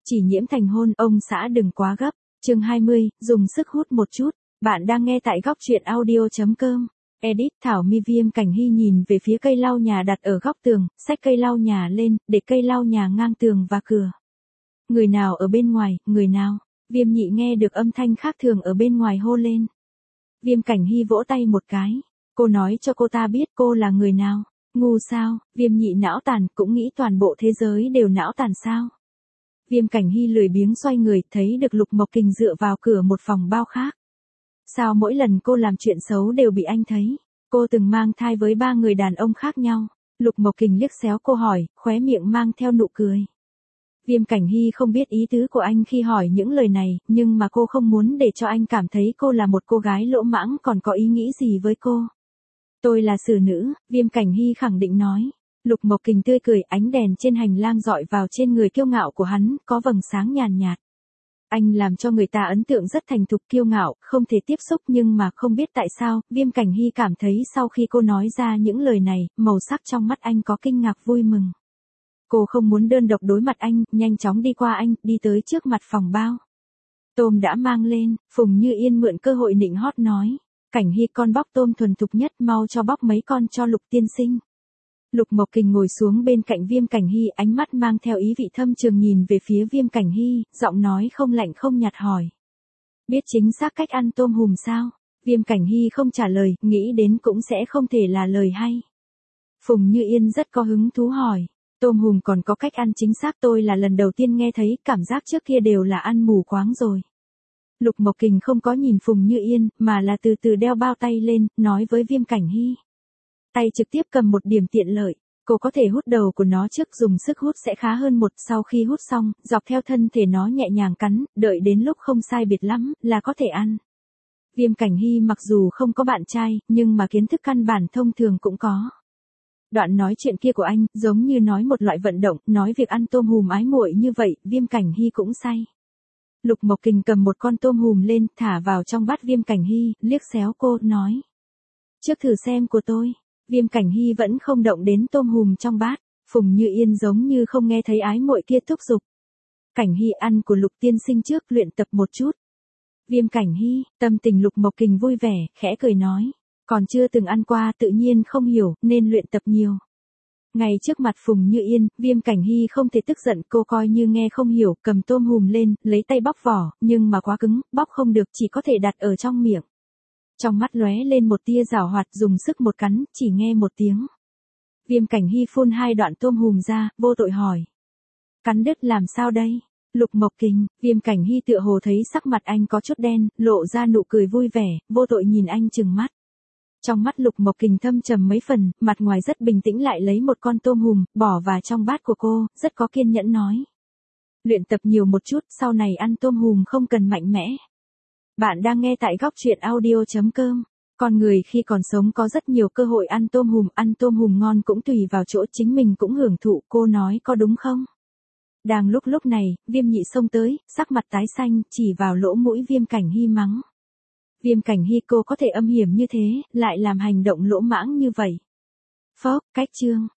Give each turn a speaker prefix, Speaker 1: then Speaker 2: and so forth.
Speaker 1: Chỉ nhiễm thành hôn, ông xã đừng quá gấp. Chương 20, dùng sức hút một chút. Bạn đang nghe tại góc truyện audio.com. Edit Thảo My. Viêm Cảnh Hy nhìn về phía cây lau nhà đặt ở góc tường, xách cây lau nhà lên, để cây lau nhà ngang tường và cửa. Người nào ở bên ngoài, người nào? Viêm Nhị nghe được âm thanh khác thường ở bên ngoài hô lên. Viêm Cảnh Hy vỗ tay một cái. Cô nói cho cô ta biết cô là người nào. Ngu sao? Viêm Nhị não tàn, cũng nghĩ toàn bộ thế giới đều não tàn sao? Viêm Cảnh Hy lười biếng xoay người, thấy được Lục Mộc Kình dựa vào cửa một phòng bao khác. Sao mỗi lần cô làm chuyện xấu đều bị anh thấy? Cô từng mang thai với 3 người đàn ông khác nhau. Lục Mộc Kình liếc xéo cô hỏi, khóe miệng mang theo nụ cười. Viêm Cảnh Hy không biết ý tứ của anh khi hỏi những lời này, nhưng mà cô không muốn để cho anh cảm thấy cô là một cô gái lỗ mãng còn có ý nghĩ gì với cô. Tôi là xử nữ, Viêm Cảnh Hy khẳng định nói. Lục Mộc Kình tươi cười, ánh đèn trên hành lang dọi vào trên người kiêu ngạo của hắn, có vầng sáng nhàn nhạt. Anh làm cho người ta ấn tượng rất thành thục kiêu ngạo, không thể tiếp xúc, nhưng mà không biết tại sao, Viêm Cảnh Hy cảm thấy sau khi cô nói ra những lời này, màu sắc trong mắt anh có kinh ngạc vui mừng. Cô không muốn đơn độc đối mặt anh, nhanh chóng đi qua anh, đi tới trước mặt phòng bao. Tôm đã mang lên, Phùng Như Yên mượn cơ hội nịnh hót nói. Cảnh Hy, con bóc tôm thuần thục nhất, mau cho bóc mấy con cho Lục tiên sinh. Lục Mộc Kình ngồi xuống bên cạnh Viêm Cảnh Hy, ánh mắt mang theo ý vị thâm trường nhìn về phía Viêm Cảnh Hy, giọng nói không lạnh không nhạt hỏi. Biết chính xác cách ăn tôm hùm sao? Viêm Cảnh Hy không trả lời, nghĩ đến cũng sẽ không thể là lời hay. Phùng Như Yên rất có hứng thú hỏi. Tôm hùm còn có cách ăn chính xác, tôi là lần đầu tiên nghe thấy, cảm giác trước kia đều là ăn mù quáng rồi. Lục Mộc Kình không có nhìn Phùng Như Yên, mà là từ từ đeo bao tay lên, nói với Viêm Cảnh Hy. Tay trực tiếp cầm một điểm tiện lợi, cô có thể hút đầu của nó trước, dùng sức hút sẽ khá hơn một, sau khi hút xong, dọc theo thân thể nó nhẹ nhàng cắn, đợi đến lúc không sai biệt lắm, là có thể ăn. Viêm Cảnh Hy mặc dù không có bạn trai, nhưng mà kiến thức căn bản thông thường cũng có. Đoạn nói chuyện kia của anh, giống như nói một loại vận động, nói việc ăn tôm hùm ái muội như vậy, Viêm Cảnh Hy cũng say. Lục Mộc Kình cầm một con tôm hùm lên, thả vào trong bát Viêm Cảnh Hy, liếc xéo cô, nói. Trước thử xem của tôi. Viêm Cảnh Hy vẫn không động đến tôm hùm trong bát, Phùng Như Yên giống như không nghe thấy ái muội kia thúc giục. Cảnh Hy, ăn của Lục tiên sinh trước, luyện tập một chút. Viêm Cảnh Hy, tâm tình Lục Mộc Kình vui vẻ, khẽ cười nói. Còn chưa từng ăn qua, tự nhiên không hiểu, nên luyện tập nhiều. Ngay trước mặt Phùng Như Yên, Viêm Cảnh Hy không thể tức giận, cô coi như nghe không hiểu, cầm tôm hùm lên, lấy tay bóc vỏ, nhưng mà quá cứng, bóc không được, chỉ có thể đặt ở trong miệng. Trong mắt lóe lên một tia giảo hoạt, dùng sức một cắn, chỉ nghe một tiếng. Viêm Cảnh Hy phun 2 đoạn tôm hùm ra, vô tội hỏi. Cắn đứt làm sao đây? Lục Mộc Kình, Viêm Cảnh Hy tựa hồ thấy sắc mặt anh có chút đen, lộ ra nụ cười vui vẻ, vô tội nhìn anh trừng mắt. Trong mắt Lục Mộc Kình thâm trầm mấy phần, mặt ngoài rất bình tĩnh, lại lấy một con tôm hùm, bỏ vào trong bát của cô, rất có kiên nhẫn nói. Luyện tập nhiều một chút, sau này ăn tôm hùm không cần mạnh mẽ. Bạn đang nghe tại góc truyện audio.com. Con người khi còn sống có rất nhiều cơ hội ăn tôm hùm ngon cũng tùy vào chỗ chính mình cũng hưởng thụ, cô nói có đúng không? Đang lúc này, Viêm Nhị xông tới, sắc mặt tái xanh, chỉ vào lỗ mũi Viêm Cảnh Hy mắng. Viêm Cảnh Hy, cô có thể âm hiểm như thế, lại làm hành động lỗ mãng như vậy. Phốc, cách chương.